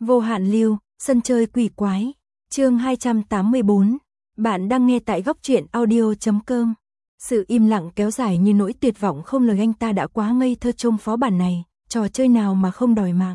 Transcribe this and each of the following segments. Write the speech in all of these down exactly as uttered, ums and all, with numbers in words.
Vô hạn lưu, sân chơi quỷ quái, chương hai trăm tám mươi bốn. Bạn đang nghe tại góc truyện audio chấm com. Sự im lặng kéo dài như nỗi tuyệt vọng không lời, anh ta đã quá ngây thơ trông phó bản này, trò chơi nào mà không đòi mạng.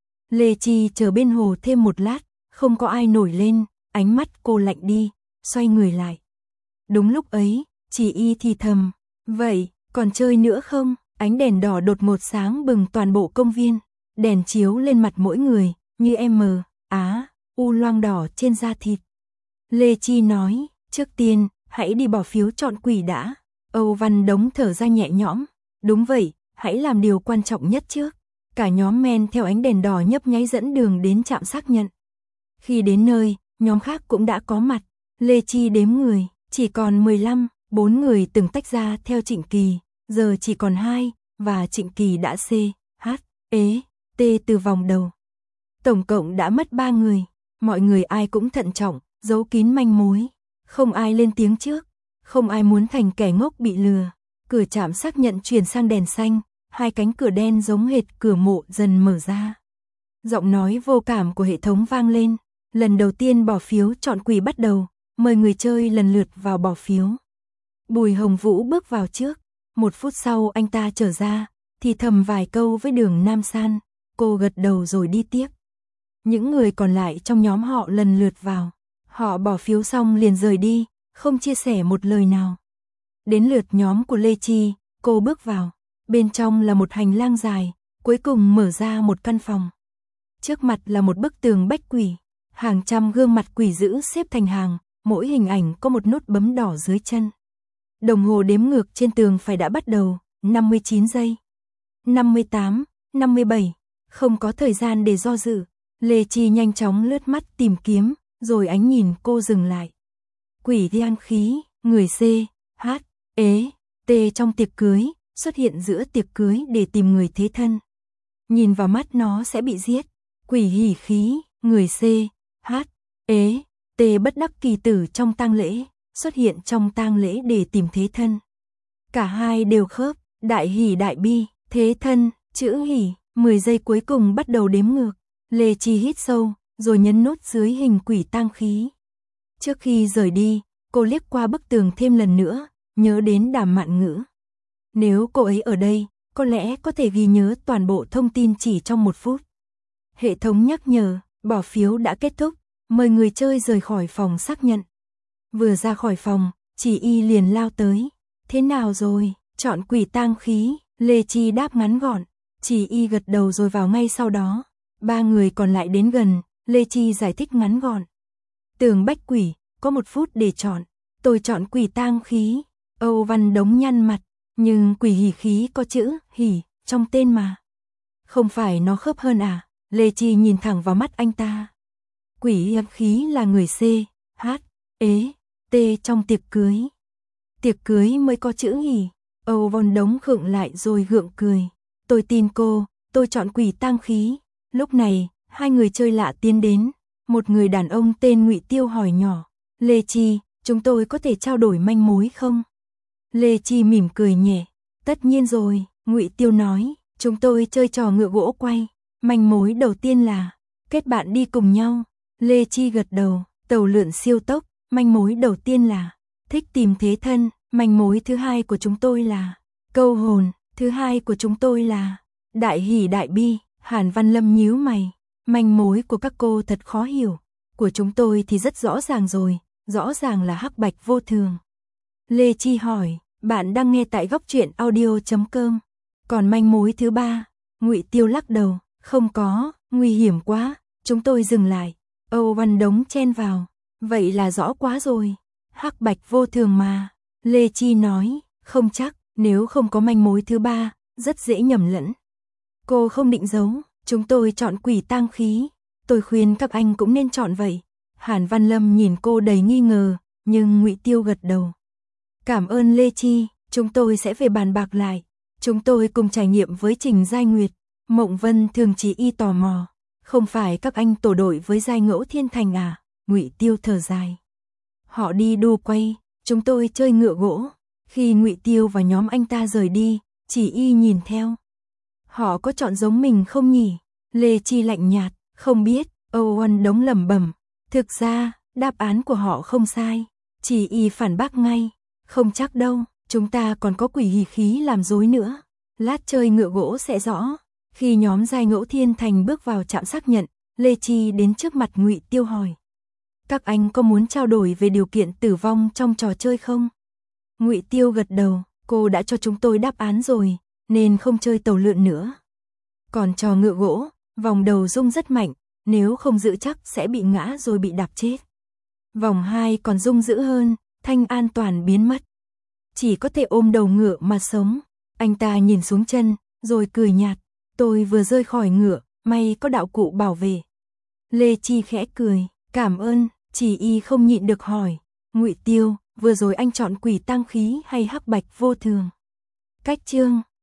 Lê Chi chờ bên hồ thêm một lát, không có ai nổi lên, ánh mắt cô lạnh đi, xoay người lại. Đúng lúc ấy, Chỉ Y thì thầm, vậy, còn chơi nữa không? Ánh đèn đỏ đột ngột sáng bừng toàn bộ công viên, đèn chiếu lên mặt mỗi người, như em mờ, á, u loang đỏ trên da thịt. Lê Chi nói, trước tiên, hãy đi bỏ phiếu chọn quỷ đã. Âu Văn Đống thở ra nhẹ nhõm, đúng vậy, hãy làm điều quan trọng nhất trước. Cả nhóm men theo ánh đèn đỏ nhấp nháy dẫn đường đến trạm xác nhận. Khi đến nơi, nhóm khác cũng đã có mặt, Lê Chi đếm người, chỉ còn mười lăm, bốn người từng tách ra theo Trịnh Kỳ, giờ chỉ còn hai, và Trịnh Kỳ đã C, H, E, T từ vòng đầu. Tổng cộng đã mất ba người, mọi người ai cũng thận trọng, giấu kín manh mối, không ai lên tiếng trước, không ai muốn thành kẻ ngốc bị lừa. Cửa trạm xác nhận chuyển sang đèn xanh, hai cánh cửa đen giống hệt cửa mộ dần mở ra. Giọng nói vô cảm của hệ thống vang lên, lần đầu tiên bỏ phiếu chọn quỷ bắt đầu, mời người chơi lần lượt vào bỏ phiếu. Bùi Hồng Vũ bước vào trước, một phút sau anh ta trở ra, thì thầm vài câu với Đường Nam San, cô gật đầu rồi đi tiếp. Những người còn lại trong nhóm họ lần lượt vào, họ bỏ phiếu xong liền rời đi, không chia sẻ một lời nào. Đến lượt nhóm của Lê Chi, cô bước vào, bên trong là một hành lang dài, cuối cùng mở ra một căn phòng. Trước mặt là một bức tường bách quỷ, hàng trăm gương mặt quỷ dữ xếp thành hàng, mỗi hình ảnh có một nút bấm đỏ dưới chân. Đồng hồ đếm ngược trên tường phải đã bắt đầu, năm mươi chín giây, năm mươi tám, năm mươi bảy, không có thời gian để do dự. Lê Chi nhanh chóng lướt mắt tìm kiếm, rồi ánh nhìn cô dừng lại. Quỷ Thiên Khí, người C, H, E, T trong tiệc cưới, xuất hiện giữa tiệc cưới để tìm người thế thân. Nhìn vào mắt nó sẽ bị giết. Quỷ Hỉ Khí, người C, H, E, T bất đắc kỳ tử trong tang lễ, xuất hiện trong tang lễ để tìm thế thân. Cả hai đều khớp, đại hỷ đại bi, thế thân, chữ hỷ, mười giây cuối cùng bắt đầu đếm ngược. Lê Chi hít sâu, rồi nhấn nốt dưới hình quỷ tang khí. Trước khi rời đi, cô liếc qua bức tường thêm lần nữa, nhớ đến Đàm Mạn Ngữ. Nếu cô ấy ở đây, có lẽ có thể ghi nhớ toàn bộ thông tin chỉ trong một phút. Hệ thống nhắc nhở, bỏ phiếu đã kết thúc, mời người chơi rời khỏi phòng xác nhận. Vừa ra khỏi phòng, Chỉ Y liền lao tới. Thế nào rồi, chọn quỷ tang khí, Lê Chi đáp ngắn gọn. Chỉ Y gật đầu rồi vào ngay sau đó. Ba người còn lại đến gần, Lê Chi giải thích ngắn gọn. Tường bách quỷ, có một phút để chọn. Tôi chọn quỷ tang khí. Âu Văn Đống nhăn mặt, nhưng quỷ hỉ khí có chữ hỉ trong tên mà. Không phải nó khớp hơn à? Lê Chi nhìn thẳng vào mắt anh ta. Quỷ âm khí là người C, H, E, T trong tiệc cưới. Tiệc cưới mới có chữ hỉ. Âu Văn Đống khựng lại rồi gượng cười. Tôi tin cô, tôi chọn quỷ tang khí. Lúc này, hai người chơi lạ tiến đến. Một người đàn ông tên Ngụy Tiêu hỏi nhỏ. Lê Chi, chúng tôi có thể trao đổi manh mối không? Lê Chi mỉm cười nhẹ. Tất nhiên rồi, Ngụy Tiêu nói. Chúng tôi chơi trò ngựa gỗ quay. Manh mối đầu tiên là kết bạn đi cùng nhau. Lê Chi gật đầu. Tàu lượn siêu tốc. Manh mối đầu tiên là thích tìm thế thân. Manh mối thứ hai của chúng tôi là câu hồn. Thứ hai của chúng tôi là đại hỷ đại bi. Hàn Văn Lâm nhíu mày. Manh mối của các cô thật khó hiểu. Của chúng tôi thì rất rõ ràng rồi. Rõ ràng là hắc bạch vô thường. Lê Chi hỏi. Bạn đang nghe tại góc truyện audio chấm com. Còn manh mối thứ ba? Ngụy Tiêu lắc đầu. Không có, nguy hiểm quá. Chúng tôi dừng lại. Âu Văn Đống chen vào. Vậy là rõ quá rồi. Hắc bạch vô thường mà. Lê Chi nói. Không chắc, nếu không có manh mối thứ ba, rất dễ nhầm lẫn. Cô không định giấu. Chúng tôi chọn quỷ tang khí. Tôi khuyên các anh cũng nên chọn vậy. Hàn Văn Lâm nhìn cô đầy nghi ngờ, nhưng Ngụy Tiêu gật đầu. Cảm ơn Lê Chi, chúng tôi sẽ về bàn bạc lại. Chúng tôi cùng trải nghiệm với Trình Giai Nguyệt. Mộng Vân Thường Chỉ Y tò mò. Không phải các anh tổ đội với Giai Ngẫu Thiên Thành à? Ngụy Tiêu thở dài. Họ đi đu quay, chúng tôi chơi ngựa gỗ. Khi Ngụy Tiêu và nhóm anh ta rời đi, Chỉ Y nhìn theo. Họ có chọn giống mình không nhỉ? Lê Chi lạnh nhạt, không biết, Âu Ân Đống lẩm bẩm, thực ra, đáp án của họ không sai. Chỉ y phản bác ngay, không chắc đâu, chúng ta còn có quỷ hỉ khí làm dối nữa. Lát chơi ngựa gỗ sẽ rõ. Khi nhóm Giai Ngẫu Thiên Thành bước vào trạm xác nhận, Lê Chi đến trước mặt Ngụy Tiêu hỏi: các anh có muốn trao đổi về điều kiện tử vong trong trò chơi không? Ngụy Tiêu gật đầu, cô đã cho chúng tôi đáp án rồi, nên không chơi tàu lượn nữa. Còn trò ngựa gỗ, vòng đầu rung rất mạnh, nếu không giữ chắc sẽ bị ngã rồi bị đạp chết. Vòng hai còn rung dữ hơn, thanh an toàn biến mất. Chỉ có thể ôm đầu ngựa mà sống. Anh ta nhìn xuống chân, rồi cười nhạt, tôi vừa rơi khỏi ngựa, may có đạo cụ bảo vệ. Lê Chi khẽ cười, cảm ơn. Chỉ y không nhịn được hỏi, Ngụy Tiêu, vừa rồi anh chọn quỷ tang khí hay hắc bạch vô thường? Cách chương